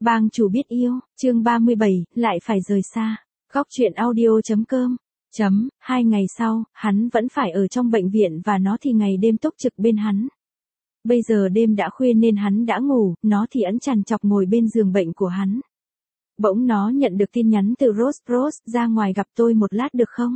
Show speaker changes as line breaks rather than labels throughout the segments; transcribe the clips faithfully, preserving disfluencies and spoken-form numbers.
Bang chủ biết yêu, chương ba mươi bảy, lại phải rời xa. Góc truyện audio chấm com. Chấm, hai ngày sau, hắn vẫn phải ở trong bệnh viện và nó thì ngày đêm túc trực bên hắn. Bây giờ đêm đã khuya nên hắn đã ngủ, nó thì ẵn chằn chọc ngồi bên giường bệnh của hắn. Bỗng nó nhận được tin nhắn từ Rose. Rose, ra ngoài gặp tôi một lát được không?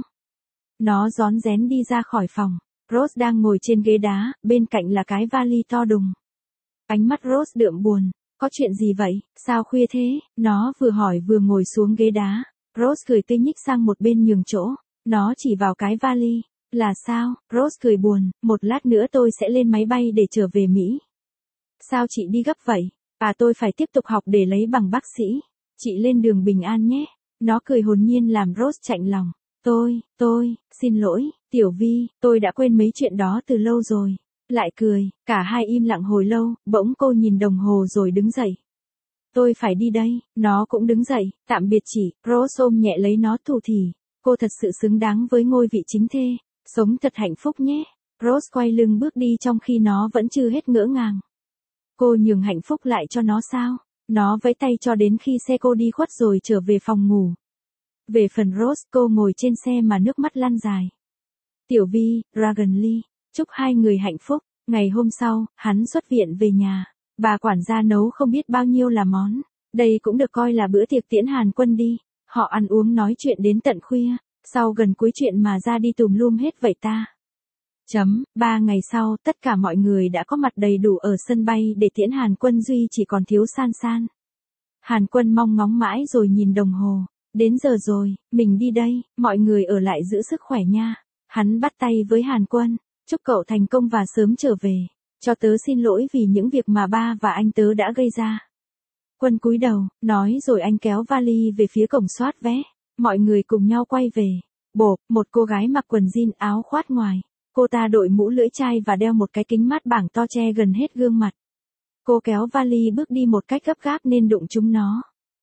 Nó rón rén đi ra khỏi phòng. Rose đang ngồi trên ghế đá, bên cạnh là cái vali to đùng. Ánh mắt Rose đượm buồn. Có chuyện gì vậy, sao khuya thế? Nó vừa hỏi vừa ngồi xuống ghế đá. Rose cười tươi nhích sang một bên nhường chỗ. Nó chỉ vào cái vali. Là sao? Rose cười buồn, một lát nữa tôi sẽ lên máy bay để trở về Mỹ. Sao chị đi gấp vậy? À tôi phải tiếp tục học để lấy bằng bác sĩ. Chị lên đường bình an nhé. Nó cười hồn nhiên làm Rose chạnh lòng. Tôi, tôi, xin lỗi, Tiểu Vi, tôi đã quên mấy chuyện đó từ lâu rồi. Lại cười, cả hai im lặng hồi lâu, bỗng cô nhìn đồng hồ rồi đứng dậy. Tôi phải đi đây, nó cũng đứng dậy, tạm biệt chị. Rose ôm nhẹ lấy nó thủ thỉ. Cô thật sự xứng đáng với ngôi vị chính thê, sống thật hạnh phúc nhé. Rose quay lưng bước đi trong khi nó vẫn chưa hết ngỡ ngàng. Cô nhường hạnh phúc lại cho nó sao? Nó vẫy tay cho đến khi xe cô đi khuất rồi trở về phòng ngủ. Về phần Rose, cô ngồi trên xe mà nước mắt lăn dài. Tiểu Vi, Dragon Lee, chúc hai người hạnh phúc. Ngày hôm sau, hắn xuất viện về nhà. Bà quản gia nấu không biết bao nhiêu là món. Đây cũng được coi là bữa tiệc tiễn Hàn Quân đi. Họ ăn uống nói chuyện đến tận khuya. Sau gần cuối chuyện mà ra đi tùm lum hết vậy ta. Chấm, ba ngày sau, tất cả mọi người đã có mặt đầy đủ ở sân bay để tiễn Hàn Quân, duy chỉ còn thiếu San San. Hàn Quân mong ngóng mãi rồi nhìn đồng hồ. Đến giờ rồi, mình đi đây, mọi người ở lại giữ sức khỏe nha. Hắn bắt tay với Hàn Quân, chúc cậu thành công và sớm trở về. Cho tớ xin lỗi vì những việc mà ba và anh tớ đã gây ra. Quân cúi đầu, nói rồi anh kéo vali về phía cổng soát vé. Mọi người cùng nhau quay về. Bộp, một cô gái mặc quần jean áo khoát ngoài. Cô ta đội mũ lưỡi chai và đeo một cái kính mát bảng to che gần hết gương mặt. Cô kéo vali bước đi một cách gấp gáp nên đụng trúng nó.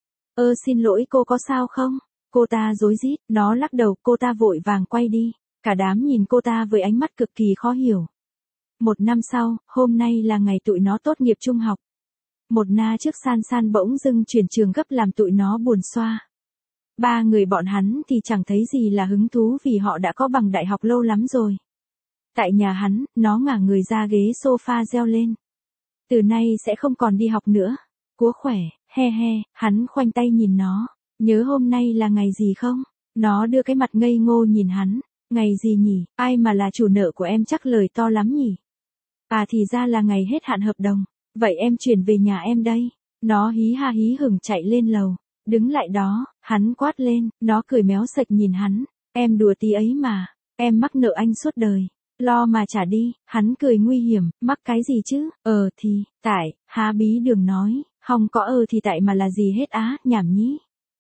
Ơ xin lỗi, cô có sao không? Cô ta rối rít, nó lắc đầu, cô ta vội vàng quay đi. Cả đám nhìn cô ta với ánh mắt cực kỳ khó hiểu. Một năm sau, hôm nay là ngày tụi nó tốt nghiệp trung học. Một na trước San San bỗng dưng chuyển trường gấp làm tụi nó buồn xoa. Ba người bọn hắn thì chẳng thấy gì là hứng thú vì họ đã có bằng đại học lâu lắm rồi. Tại nhà hắn, nó ngả người ra ghế sofa reo lên. Từ nay sẽ không còn đi học nữa. Cúa khỏe, he he, hắn khoanh tay nhìn nó. Nhớ hôm nay là ngày gì không? Nó đưa cái mặt ngây ngô nhìn hắn. Ngày gì nhỉ? Ai mà là chủ nợ của em chắc lời to lắm nhỉ? À thì ra là ngày hết hạn hợp đồng. Vậy em chuyển về nhà em đây. Nó hí ha hí hửng chạy lên lầu. Đứng lại đó, hắn quát lên, nó cười méo sạch nhìn hắn. Em đùa tí ấy mà, em mắc nợ anh suốt đời. Lo mà trả đi, hắn cười nguy hiểm, mắc cái gì chứ? Ờ thì, tại, há bí đường nói, không có ờ thì tại mà là gì hết á, nhảm nhí.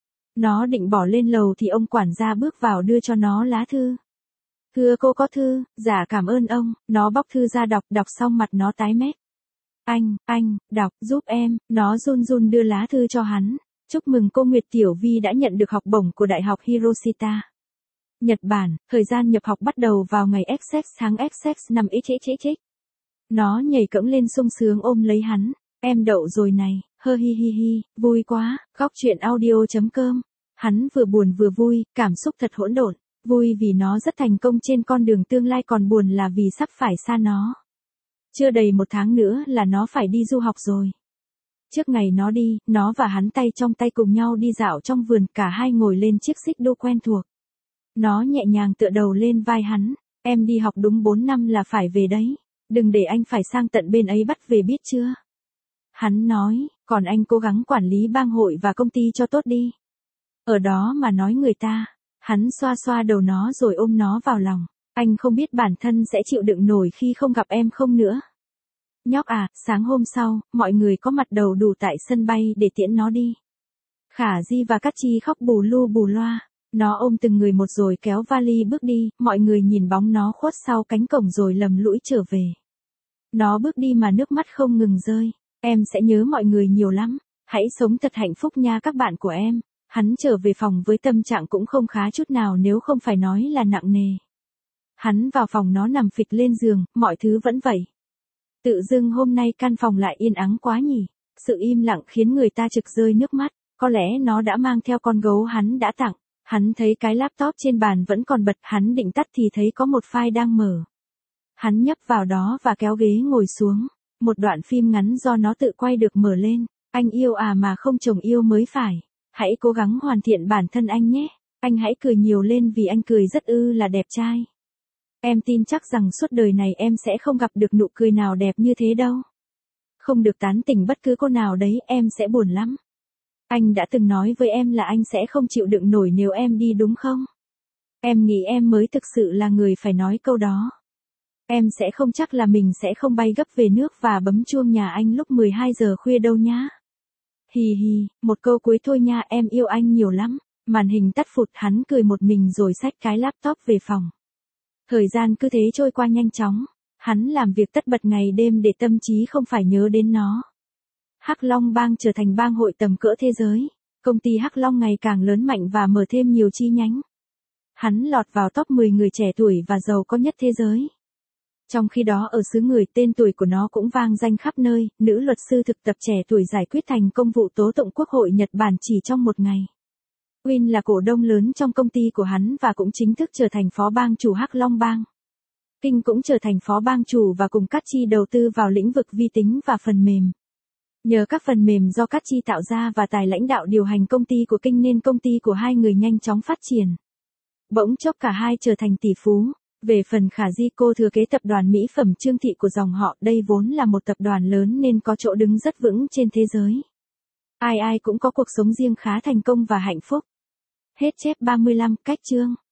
Nó định bỏ lên lầu thì ông quản gia bước vào đưa cho nó lá thư. Thưa cô có thư, dạ cảm ơn ông. Nó bóc thư ra đọc, đọc xong mặt nó tái mét. Anh, anh, đọc, giúp em. Nó run run đưa lá thư cho hắn. Chúc mừng cô Nguyệt Tiểu Vi đã nhận được học bổng của Đại học Hiroshita, Nhật Bản. Thời gian nhập học bắt đầu vào ngày XX tháng XX năm XX. Nó nhảy cẫng lên sung sướng ôm lấy hắn. Em đậu rồi này, hơ hi hi hi, vui quá. Góc truyện audio chấm com. Hắn vừa buồn vừa vui, cảm xúc thật hỗn độn. Vui vì nó rất thành công trên con đường tương lai, còn buồn là vì sắp phải xa nó. Chưa đầy một tháng nữa là nó phải đi du học rồi. Trước ngày nó đi, nó và hắn tay trong tay cùng nhau đi dạo trong vườn, cả hai ngồi lên chiếc xích đu quen thuộc. Nó nhẹ nhàng tựa đầu lên vai hắn. Em đi học đúng bốn năm là phải về đấy. Đừng để anh phải sang tận bên ấy bắt về biết chưa? Hắn nói, còn anh cố gắng quản lý bang hội và công ty cho tốt đi. Ở đó mà nói người ta. Hắn xoa xoa đầu nó rồi ôm nó vào lòng. Anh không biết bản thân sẽ chịu đựng nổi khi không gặp em không nữa. Nhóc à, sáng hôm sau, mọi người có mặt đầu đủ tại sân bay để tiễn nó đi. Khả Di và Cát Chi khóc bù lu bù loa. Nó ôm từng người một rồi kéo vali bước đi, mọi người nhìn bóng nó khuất sau cánh cổng rồi lầm lũi trở về. Nó bước đi mà nước mắt không ngừng rơi. Em sẽ nhớ mọi người nhiều lắm. Hãy sống thật hạnh phúc nha các bạn của em. Hắn trở về phòng với tâm trạng cũng không khá chút nào, nếu không phải nói là nặng nề. Hắn vào phòng, nó nằm phịch lên giường, mọi thứ vẫn vậy. Tự dưng hôm nay căn phòng lại yên ắng quá nhỉ. Sự im lặng khiến người ta trực rơi nước mắt, có lẽ nó đã mang theo con gấu hắn đã tặng. Hắn thấy cái laptop trên bàn vẫn còn bật, hắn định tắt thì thấy có một file đang mở. Hắn nhấp vào đó và kéo ghế ngồi xuống. Một đoạn phim ngắn do nó tự quay được mở lên. Anh yêu à mà không chồng yêu mới phải. Hãy cố gắng hoàn thiện bản thân anh nhé. Anh hãy cười nhiều lên vì anh cười rất ư là đẹp trai. Em tin chắc rằng suốt đời này em sẽ không gặp được nụ cười nào đẹp như thế đâu. Không được tán tỉnh bất cứ cô nào đấy, em sẽ buồn lắm. Anh đã từng nói với em là anh sẽ không chịu đựng nổi nếu em đi đúng không? Em nghĩ em mới thực sự là người phải nói câu đó. Em sẽ không chắc là mình sẽ không bay gấp về nước và bấm chuông nhà anh lúc mười hai giờ khuya đâu nhá. Hì hì, một câu cuối thôi nha, em yêu anh nhiều lắm. Màn hình tắt phụt, hắn cười một mình rồi xách cái laptop về phòng. Thời gian cứ thế trôi qua nhanh chóng. Hắn làm việc tất bật ngày đêm để tâm trí không phải nhớ đến nó. Hắc Long Bang trở thành bang hội tầm cỡ thế giới. Công ty Hắc Long ngày càng lớn mạnh và mở thêm nhiều chi nhánh. Hắn lọt vào top mười người trẻ tuổi và giàu có nhất thế giới. Trong khi đó ở xứ người, tên tuổi của nó cũng vang danh khắp nơi, nữ luật sư thực tập trẻ tuổi giải quyết thành công vụ tố tụng Quốc hội Nhật Bản chỉ trong một ngày. Win là cổ đông lớn trong công ty của hắn và cũng chính thức trở thành phó bang chủ Hắc Long Bang. Kinh cũng trở thành phó bang chủ và cùng Catchy đầu tư vào lĩnh vực vi tính và phần mềm. Nhờ các phần mềm do Catchy tạo ra và tài lãnh đạo điều hành công ty của Kinh nên công ty của hai người nhanh chóng phát triển. Bỗng chốc cả hai trở thành tỷ phú. Về phần Khả Di, cô thừa kế tập đoàn mỹ phẩm Trương Thị của dòng họ, đây vốn là một tập đoàn lớn nên có chỗ đứng rất vững trên thế giới. Ai ai cũng có cuộc sống riêng khá thành công và hạnh phúc. Hết chép ba mươi lăm, cách chương.